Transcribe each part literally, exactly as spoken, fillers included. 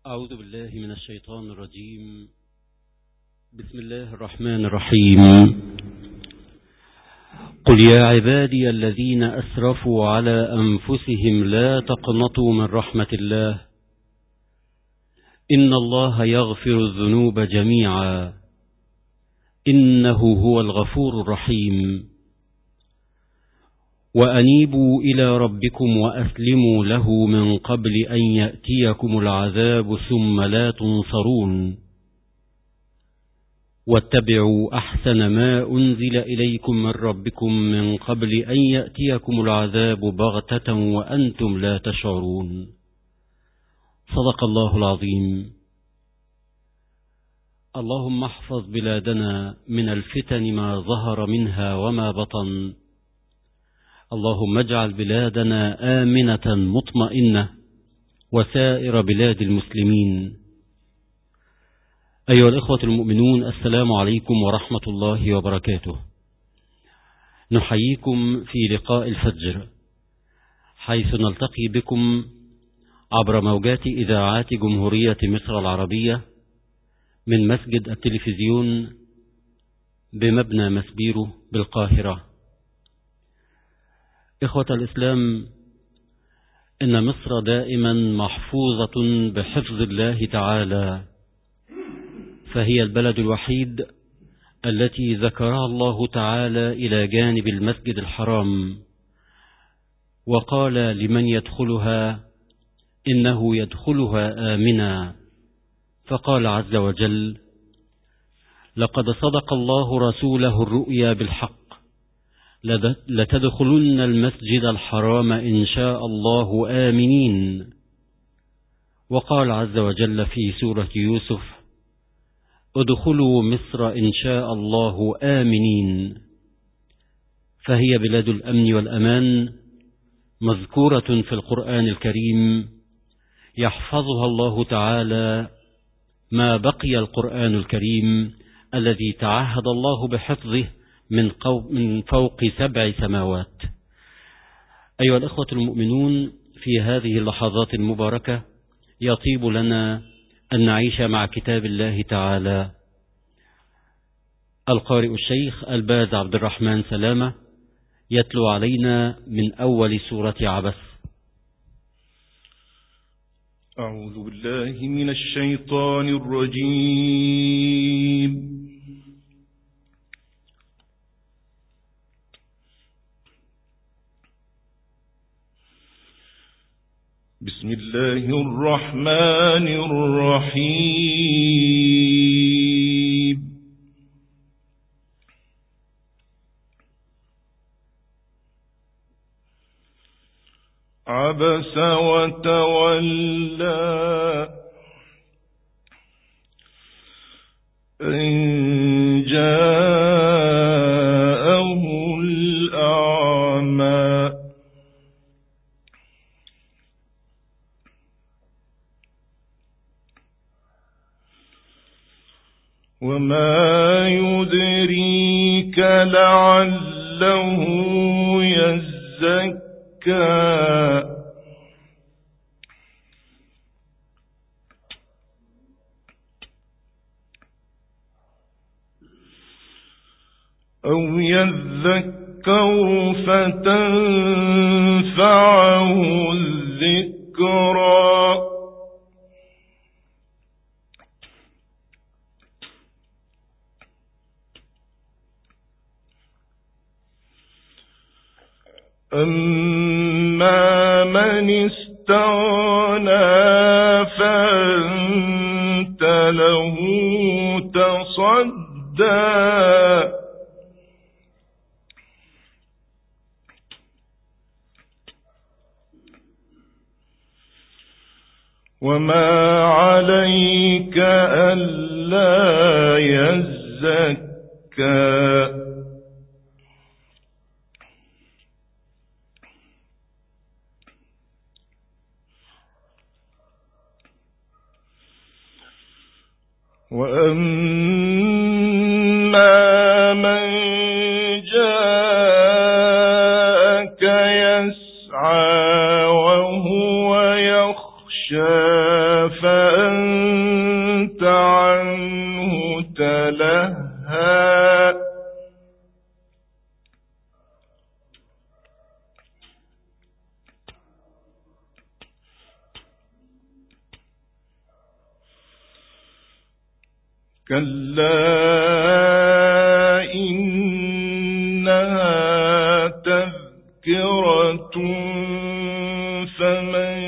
أعوذ بالله من الشيطان الرجيم. بسم الله الرحمن الرحيم. قل يا عبادي الذين أسرفوا على أنفسهم لا تقنطوا من رحمة الله إن الله يغفر الذنوب جميعا إنه هو الغفور الرحيم. وأنيبوا إلى ربكم وأسلموا له من قبل أن يأتيكم العذاب ثم لا تنصرون. واتبعوا أحسن ما أنزل إليكم من ربكم من قبل أن يأتيكم العذاب بغتة وأنتم لا تشعرون. صدق الله العظيم. اللهم احفظ بلادنا من الفتن ما ظهر منها وما بطن. اللهم اجعل بلادنا آمنة مطمئنة وسائر بلاد المسلمين. أيها الإخوة المؤمنون، السلام عليكم ورحمة الله وبركاته. نحييكم في لقاء الفجر حيث نلتقي بكم عبر موجات إذاعات جمهورية مصر العربية من مسجد التلفزيون بمبنى مسبيرو بالقاهرة. إخوة الإسلام، إن مصر دائما محفوظة بحفظ الله تعالى، فهي البلد الوحيد التي ذكرها الله تعالى إلى جانب المسجد الحرام، وقال لمن يدخلها إنه يدخلها آمنا، فقال عز وجل: لقد صدق الله رسوله الرؤيا بالحق لتدخلن المسجد الحرام إن شاء الله آمنين. وقال عز وجل في سورة يوسف: ادخلوا مصر إن شاء الله آمنين. فهي بلاد الأمن والأمان مذكورة في القرآن الكريم، يحفظها الله تعالى ما بقي القرآن الكريم الذي تعهد الله بحفظه من, من فوق سبع سماوات. أيها الأخوة المؤمنون، في هذه اللحظات المباركة يطيب لنا أن نعيش مع كتاب الله تعالى. القارئ الشيخ الباز عبد الرحمن سلامة يتلو علينا من أول سورة عبس. أعوذ بالله من الشيطان الرجيم. بسم الله الرحمن الرحيم. عبس وتولى أن جاءه الأعمى وما يدريك لعله يزكى أو يذكر فتنفعه الذكرى أما من استغنى فأنت له تصدى وما عليك ألا يزكى وأما من جاءك يسعى وهو يخشى فأنت عنه تلهى كلا إنها تذكرة فمن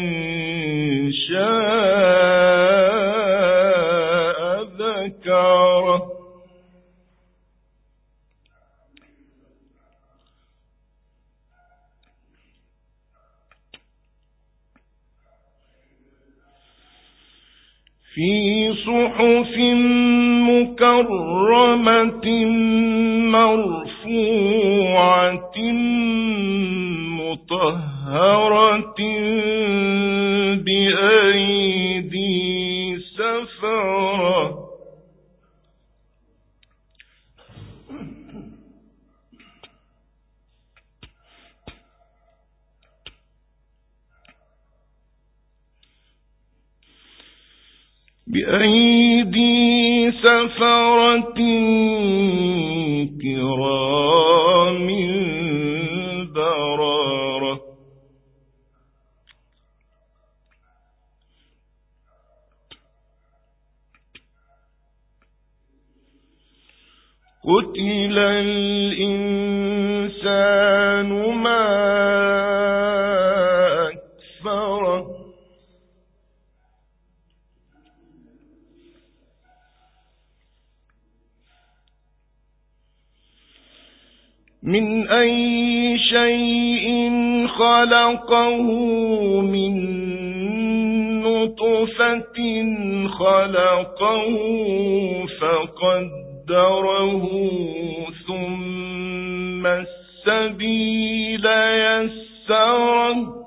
شاء ذكره في صحف مكرمة مرفوعة مطهرة بأيدي سفرة بأيدي سفرة كرام بررة قتل الإنسان ما أكفره من أي شيء خلقه من نطفة خلقه فقدره ثم السبيل يسره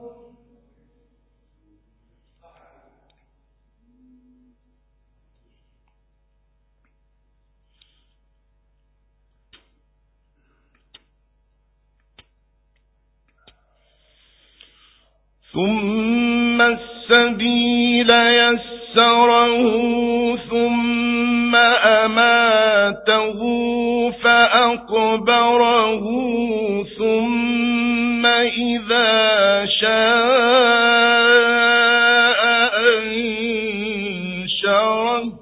ثم السبيل يسره ثم أماته فأقبره ثم إذا شاء أنشره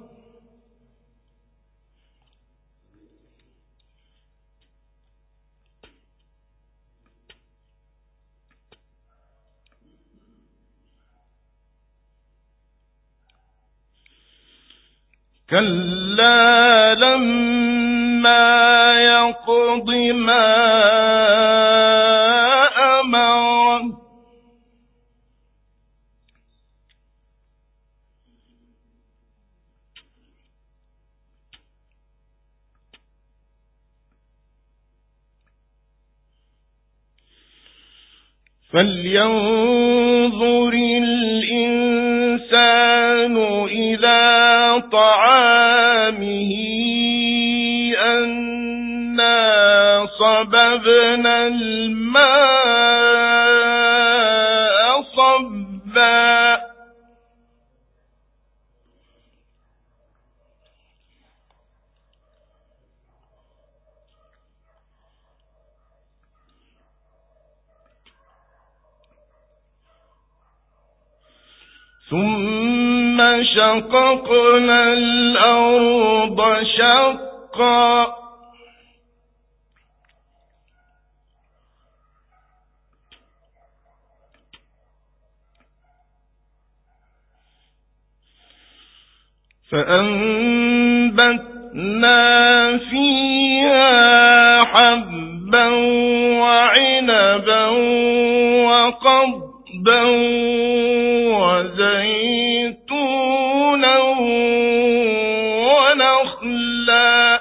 كلا لما يقض ما أمره فلينظر الإنسان إلى طعامه أنا صببنا الماء صبا ثم شققنا الأرض شقا فأنبتنا فيها حبا وعنبا وقضبا وزيتونا ونخلا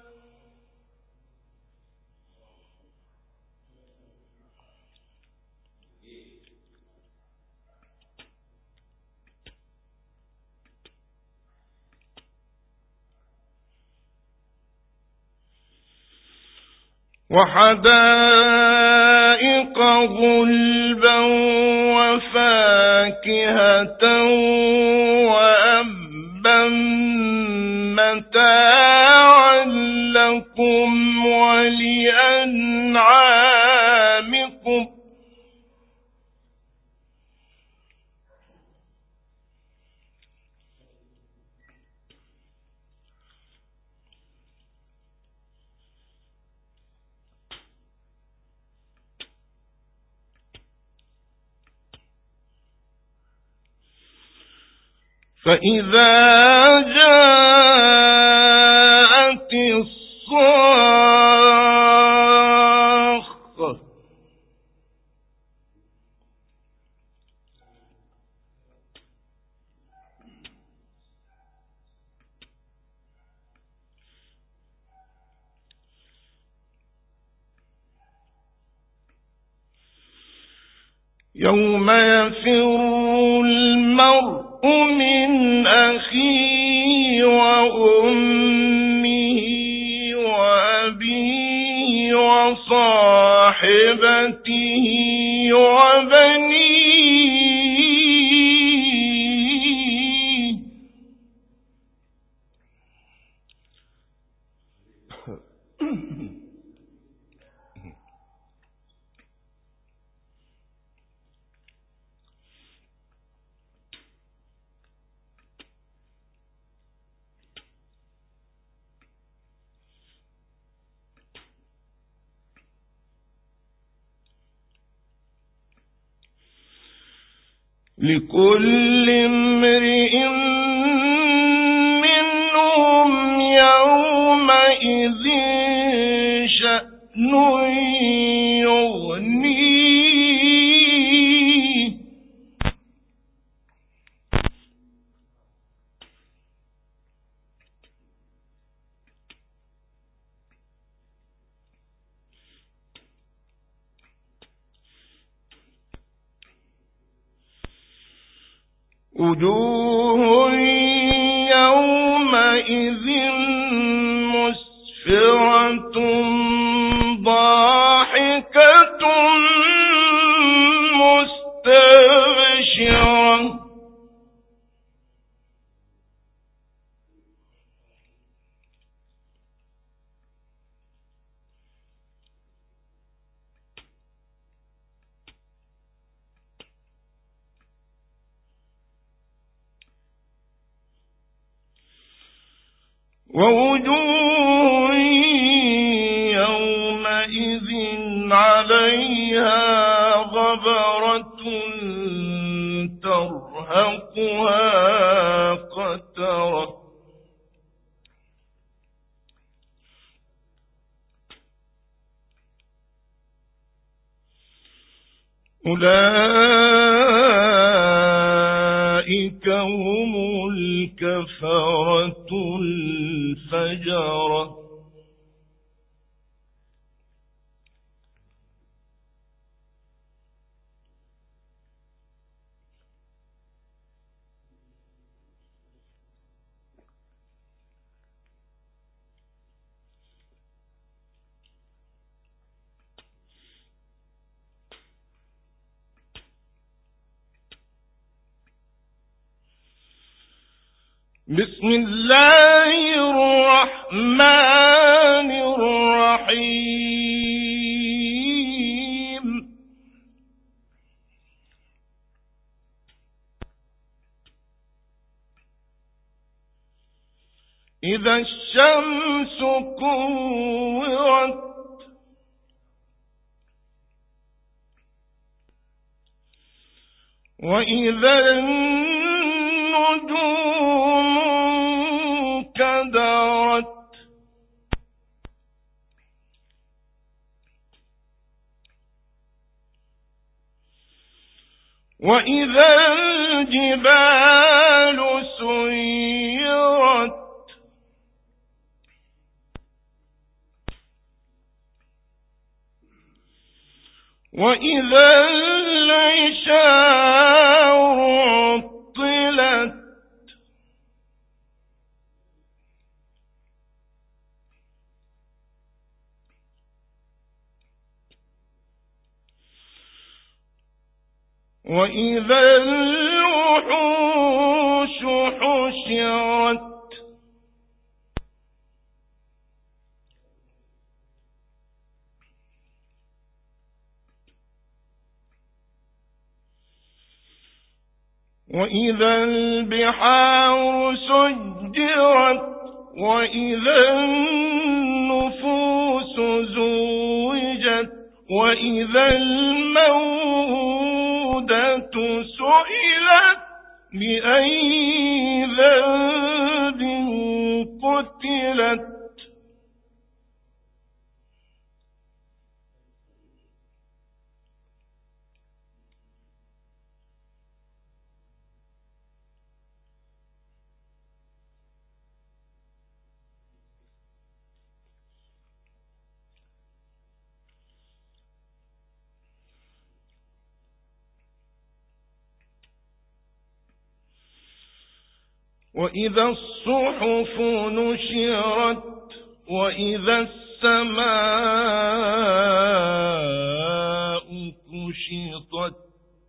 وحدائق غلبا وفاكهة فإذا جاءت الصاخة يوم يفر المرء من أخيه وأمه وأبيه وصاحبته وبنيه لكل امرئ منهم يومئذ شأن يغنيه وجوه يومئذ مسفرة ضاحكة مستبشرة ووجوه يومئذ عليها غبرة ترهقها قترة أولئك هم الكفرة الفجرة بسم الله الرحمن الرحيم إذا الشمس كورت وإذا النجوم كدرت وإذا الجبال سيرت وإذا العشار عطلت وإذا الوحوش حشرت وإذا البحار سجرت وإذا النفوس زوجت وإذا الموءودة سئلت بأي ذنب قتلت وإذا الصحف نشرت وإذا السماء كشطت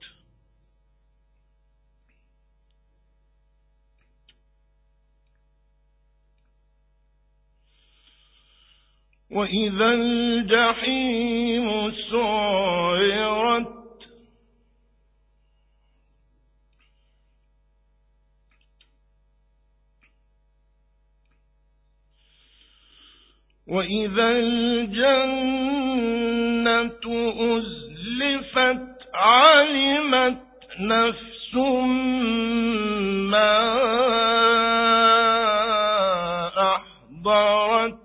وإذا الجحيم سعرت وإذا الجنة أزلفت علمت نفس ما أحضرت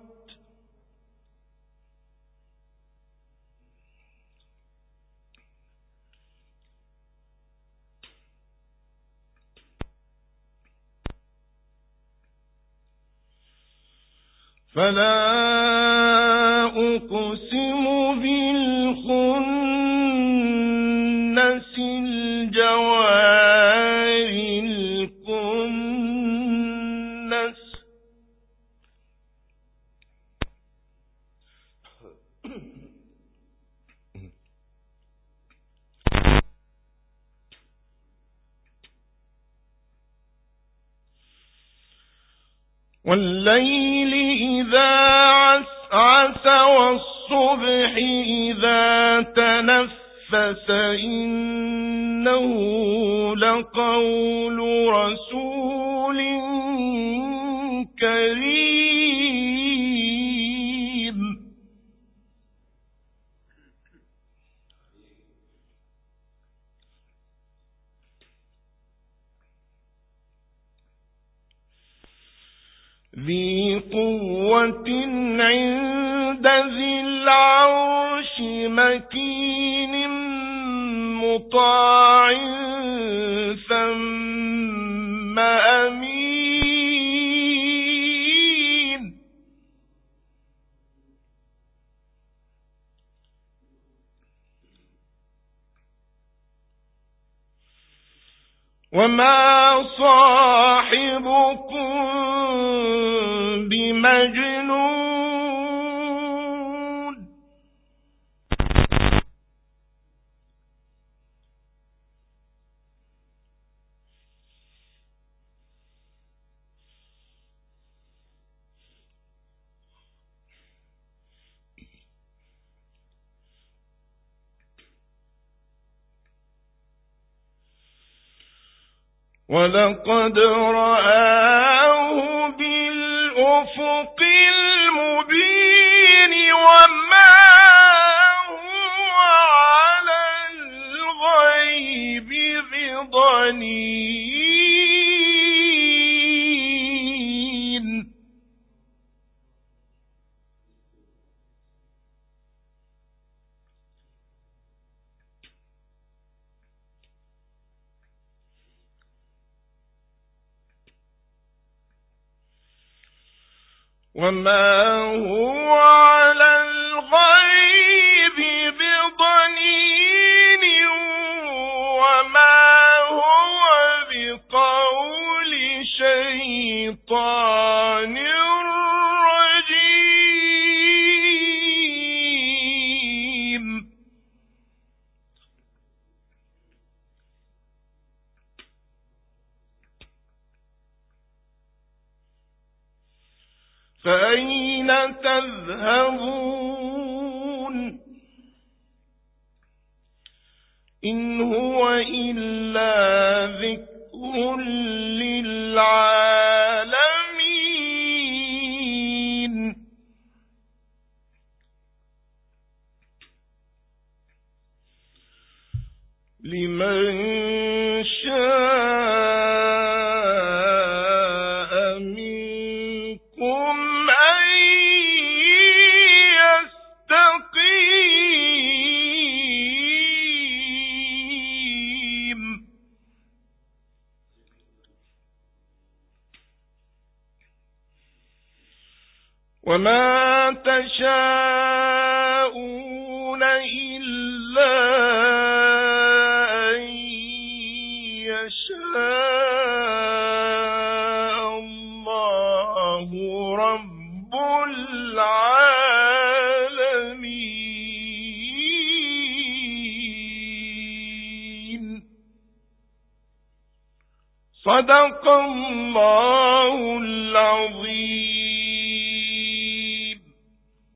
فلا أقسم بالخنس الجوار الكنس والليل إذا عسعس والصبح إذا تنفس إنه لقول رسول كريم ذي قوة عند ذي العرش مكين مطاع ثم أمين وما صاحبكم بمجنون ولقد رآه بالأفق المبين وما هو على الغيب بضنين وما هو على الغيب بضنين وما هو بقول شيطان رجيم فأين تذهبون إن هو إلا ذكر للعالمين لمن شاء وما تشاءون إلا أن يشاء الله رب العالمين. صدق الله العظيم.